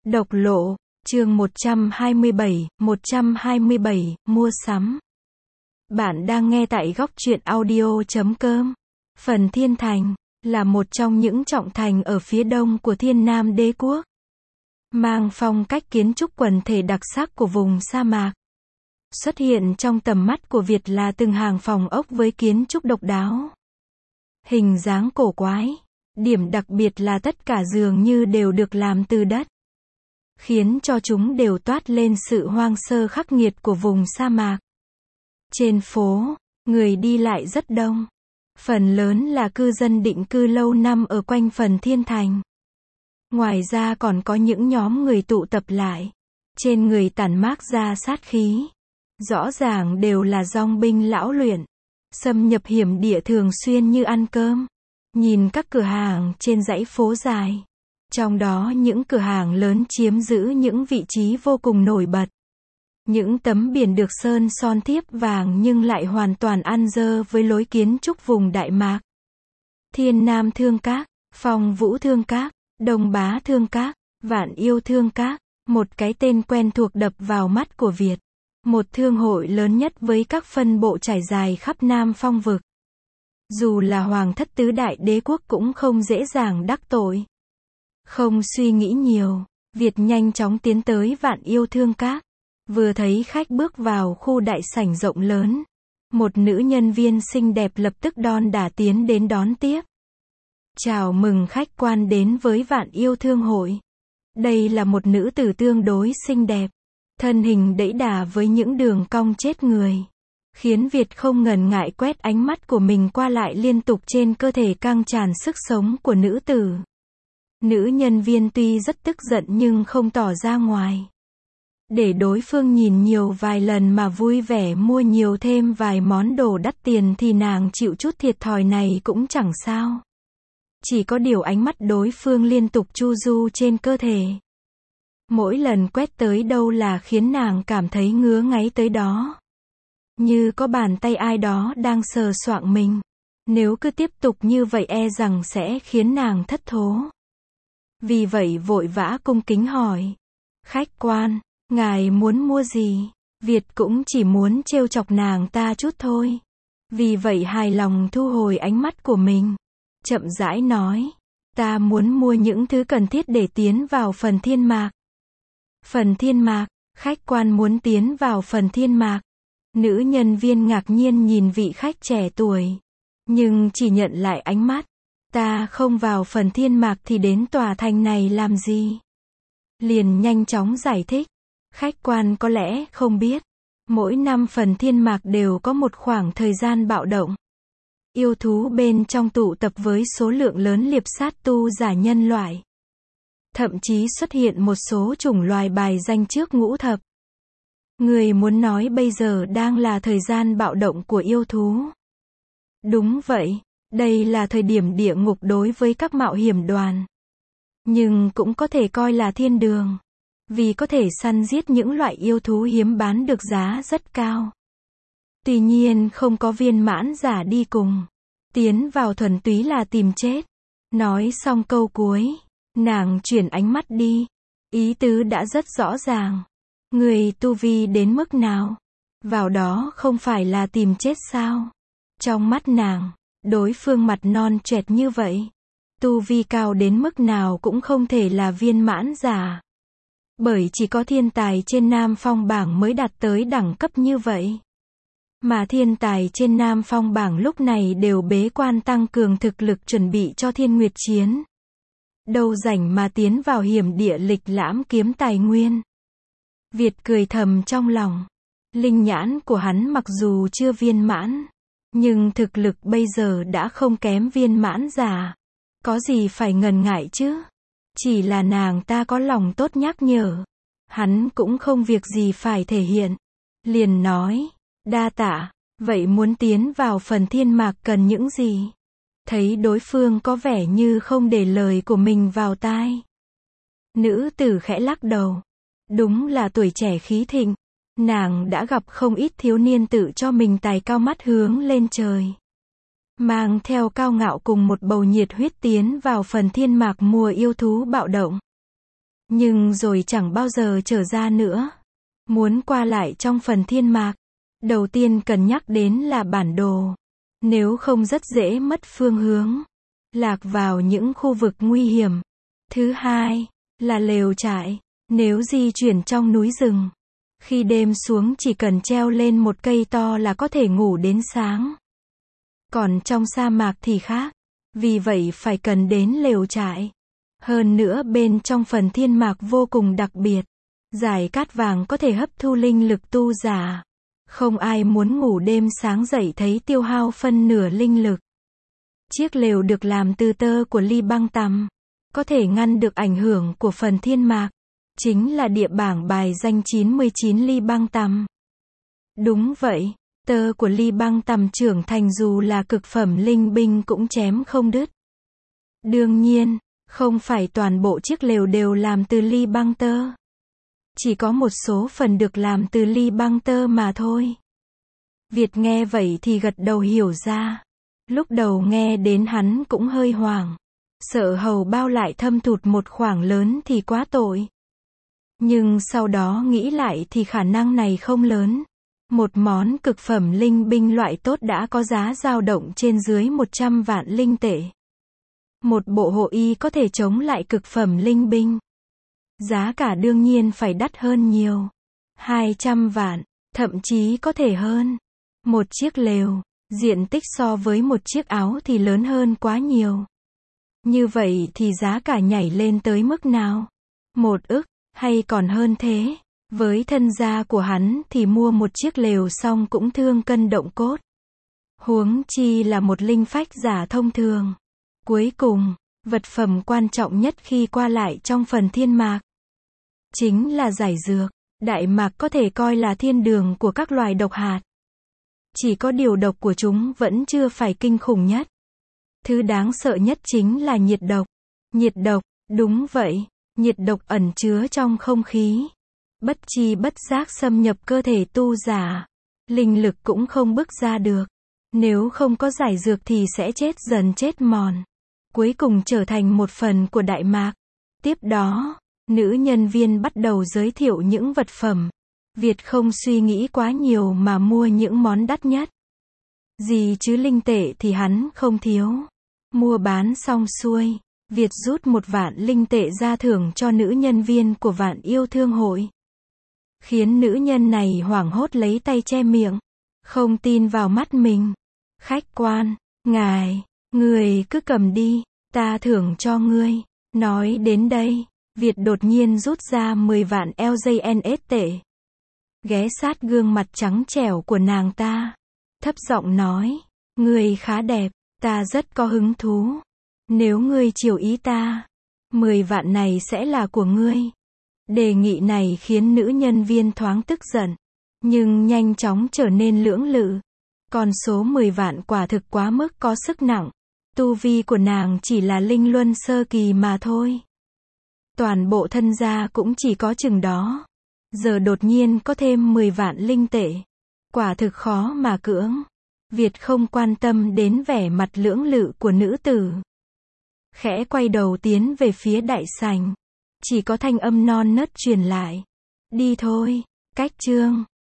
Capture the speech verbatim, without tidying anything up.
Độc lộ, chương một trăm hai mươi bảy, một trăm hai mươi bảy, mua sắm. Bạn đang nghe tại góc truyện audio chấm com. Phần Thiên Thành, là một trong những trọng thành ở phía đông của Thiên Nam Đế quốc. Mang phong cách kiến trúc quần thể đặc sắc của vùng sa mạc. Xuất hiện trong tầm mắt của Việt là từng hàng phòng ốc với kiến trúc độc đáo. Hình dáng cổ quái. Điểm đặc biệt là tất cả dường như đều được làm từ đất, khiến cho chúng đều toát lên sự hoang sơ khắc nghiệt của vùng sa mạc. Trên phố, người đi lại rất đông. Phần lớn là cư dân định cư lâu năm ở quanh phần Thiên Thành. Ngoài ra còn có những nhóm người tụ tập lại. Trên người tản mác ra sát khí. Rõ ràng đều là dong binh lão luyện. Xâm nhập hiểm địa thường xuyên như ăn cơm. Nhìn các cửa hàng trên dãy phố dài. Trong đó những cửa hàng lớn chiếm giữ những vị trí vô cùng nổi bật. Những tấm biển được sơn son thiếp vàng nhưng lại hoàn toàn ăn dơ với lối kiến trúc vùng Đại Mạc. Thiên Nam Thương Các, Phong Vũ Thương Các, Đông Bá Thương Các, Vạn Yêu Thương Các, một cái tên quen thuộc đập vào mắt của Việt. Một thương hội lớn nhất với các phân bộ trải dài khắp Nam Phong vực. Dù là Hoàng thất tứ đại đế quốc cũng không dễ dàng đắc tội. Không suy nghĩ nhiều, Việt nhanh chóng tiến tới Vạn Yêu Thương Các. Vừa thấy khách bước vào khu đại sảnh rộng lớn, một nữ nhân viên xinh đẹp lập tức đon đả tiến đến đón tiếp. Chào mừng khách quan đến với Vạn Yêu Thương hội. Đây là một nữ tử tương đối xinh đẹp, thân hình đẫy đà với những đường cong chết người, khiến Việt không ngần ngại quét ánh mắt của mình qua lại liên tục trên cơ thể căng tràn sức sống của nữ tử. Nữ nhân viên tuy rất tức giận nhưng không tỏ ra ngoài. Để đối phương nhìn nhiều vài lần mà vui vẻ mua nhiều thêm vài món đồ đắt tiền thì nàng chịu chút thiệt thòi này cũng chẳng sao. Chỉ có điều ánh mắt đối phương liên tục chu du trên cơ thể. Mỗi lần quét tới đâu là khiến nàng cảm thấy ngứa ngáy tới đó. Như có bàn tay ai đó đang sờ soạng mình. Nếu cứ tiếp tục như vậy e rằng sẽ khiến nàng thất thố. Vì vậy vội vã cung kính hỏi. Khách quan, ngài muốn mua gì? Việt cũng chỉ muốn trêu chọc nàng ta chút thôi. Vì vậy hài lòng thu hồi ánh mắt của mình. Chậm rãi nói. Ta muốn mua những thứ cần thiết để tiến vào phần thiên mạc. Phần thiên mạc, khách quan muốn tiến vào phần thiên mạc. Nữ nhân viên ngạc nhiên nhìn vị khách trẻ tuổi. Nhưng chỉ nhận lại ánh mắt. Ta không vào phần thiên mạc thì đến tòa thành này làm gì? Liền nhanh chóng giải thích. Khách quan có lẽ không biết. Mỗi năm phần thiên mạc đều có một khoảng thời gian bạo động. Yêu thú bên trong tụ tập với số lượng lớn liệp sát tu giả nhân loại. Thậm chí xuất hiện một số chủng loài bài danh trước ngũ thập. Người muốn nói bây giờ đang là thời gian bạo động của yêu thú. Đúng vậy, đây là thời điểm địa ngục đối với các mạo hiểm đoàn. Nhưng cũng có thể coi là thiên đường. Vì có thể săn giết những loại yêu thú hiếm bán được giá rất cao. Tuy nhiên không có viên mãn giả đi cùng. Tiến vào thuần túy là tìm chết. Nói xong câu cuối, nàng chuyển ánh mắt đi. Ý tứ đã rất rõ ràng. Người tu vi đến mức nào? Vào đó không phải là tìm chết sao? Trong mắt nàng, đối phương mặt non choẹt như vậy. Tu vi cao đến mức nào cũng không thể là viên mãn giả. Bởi chỉ có thiên tài trên Nam Phong bảng mới đạt tới đẳng cấp như vậy. Mà thiên tài trên Nam Phong bảng lúc này đều bế quan tăng cường thực lực chuẩn bị cho thiên nguyệt chiến. Đâu rảnh mà tiến vào hiểm địa lịch lãm kiếm tài nguyên. Việt cười thầm trong lòng. Linh nhãn của hắn mặc dù chưa viên mãn, nhưng thực lực bây giờ đã không kém viên mãn giả. Có gì phải ngần ngại chứ? Chỉ là nàng ta có lòng tốt nhắc nhở. Hắn cũng không việc gì phải thể hiện. Liền nói, đa tạ, vậy muốn tiến vào phần thiên mạc cần những gì? Thấy đối phương có vẻ như không để lời của mình vào tai. Nữ tử khẽ lắc đầu. Đúng là tuổi trẻ khí thịnh. Nàng đã gặp không ít thiếu niên tự cho mình tài cao mắt hướng lên trời. Mang theo cao ngạo cùng một bầu nhiệt huyết tiến vào phần thiên mạc mùa yêu thú bạo động. Nhưng rồi chẳng bao giờ trở ra nữa. Muốn qua lại trong phần thiên mạc, đầu tiên cần nhắc đến là bản đồ. Nếu không rất dễ mất phương hướng, lạc vào những khu vực nguy hiểm. Thứ hai, là lều trại. Nếu di chuyển trong núi rừng, khi đêm xuống chỉ cần treo lên một cây to là có thể ngủ đến sáng. Còn trong sa mạc thì khác, vì vậy phải cần đến lều trại. Hơn nữa bên trong phần thiên mạc vô cùng đặc biệt. Dải cát vàng có thể hấp thu linh lực tu giả. Không ai muốn ngủ đêm sáng dậy thấy tiêu hao phân nửa linh lực. Chiếc lều được làm từ tơ của ly băng tằm, có thể ngăn được ảnh hưởng của phần thiên mạc. Chính là địa bảng bài danh chín mươi chín ly băng tằm. Đúng vậy, tơ của ly băng tằm trưởng thành dù là cực phẩm linh binh cũng chém không đứt. Đương nhiên, không phải toàn bộ chiếc lều đều làm từ ly băng tơ. Chỉ có một số phần được làm từ ly băng tơ mà thôi. Việt nghe vậy thì gật đầu hiểu ra. Lúc đầu nghe đến hắn cũng hơi hoảng. Sợ hầu bao lại thâm thụt một khoảng lớn thì quá tội. Nhưng sau đó nghĩ lại thì khả năng này không lớn. Một món cực phẩm linh binh loại tốt đã có giá dao động trên dưới một trăm vạn linh tệ. Một bộ hộ y có thể chống lại cực phẩm linh binh. Giá cả đương nhiên phải đắt hơn nhiều. hai trăm vạn, thậm chí có thể hơn. Một chiếc lều, diện tích so với một chiếc áo thì lớn hơn quá nhiều. Như vậy thì giá cả nhảy lên tới mức nào? Một ức, hay còn hơn thế. Với thân gia của hắn thì mua một chiếc lều xong cũng thương cân động cốt. Huống chi là một linh phách giả thông thường. Cuối cùng, vật phẩm quan trọng nhất khi qua lại trong phần thiên mạc chính là giải dược. Đại mạc có thể coi là thiên đường của các loài độc hạt. Chỉ có điều độc của chúng vẫn chưa phải kinh khủng nhất. Thứ đáng sợ nhất chính là nhiệt độc. Nhiệt độc, đúng vậy, nhiệt độc ẩn chứa trong không khí. Bất chi bất giác xâm nhập cơ thể tu giả. Linh lực cũng không bức ra được. Nếu không có giải dược thì sẽ chết dần chết mòn. Cuối cùng trở thành một phần của đại mạc. Tiếp đó, nữ nhân viên bắt đầu giới thiệu những vật phẩm. Việt không suy nghĩ quá nhiều mà mua những món đắt nhất. Gì chứ linh tệ thì hắn không thiếu. Mua bán xong xuôi, Việt rút một vạn linh tệ ra thưởng cho nữ nhân viên của Vạn Yêu Thương Hội. Khiến nữ nhân này hoảng hốt lấy tay che miệng. Không tin vào mắt mình. Khách quan, ngài, người cứ cầm đi, ta thưởng cho ngươi. Nói đến đây, Việt đột nhiên rút ra mười vạn L J N S tệ. Ghé sát gương mặt trắng trẻo của nàng ta. Thấp giọng nói, ngươi khá đẹp, ta rất có hứng thú. Nếu ngươi chiều ý ta, mười vạn này sẽ là của ngươi. Đề nghị này khiến nữ nhân viên thoáng tức giận, nhưng nhanh chóng trở nên lưỡng lự. Con số mười vạn quả thực quá mức có sức nặng. Tu vi của nàng chỉ là linh luân sơ kỳ mà thôi. Toàn bộ thân gia cũng chỉ có chừng đó. Giờ đột nhiên có thêm mười vạn linh tệ. Quả thực khó mà cưỡng. Việt không quan tâm đến vẻ mặt lưỡng lự của nữ tử. Khẽ quay đầu tiến về phía đại sảnh. Chỉ có thanh âm non nớt truyền lại. Đi thôi, cách chương.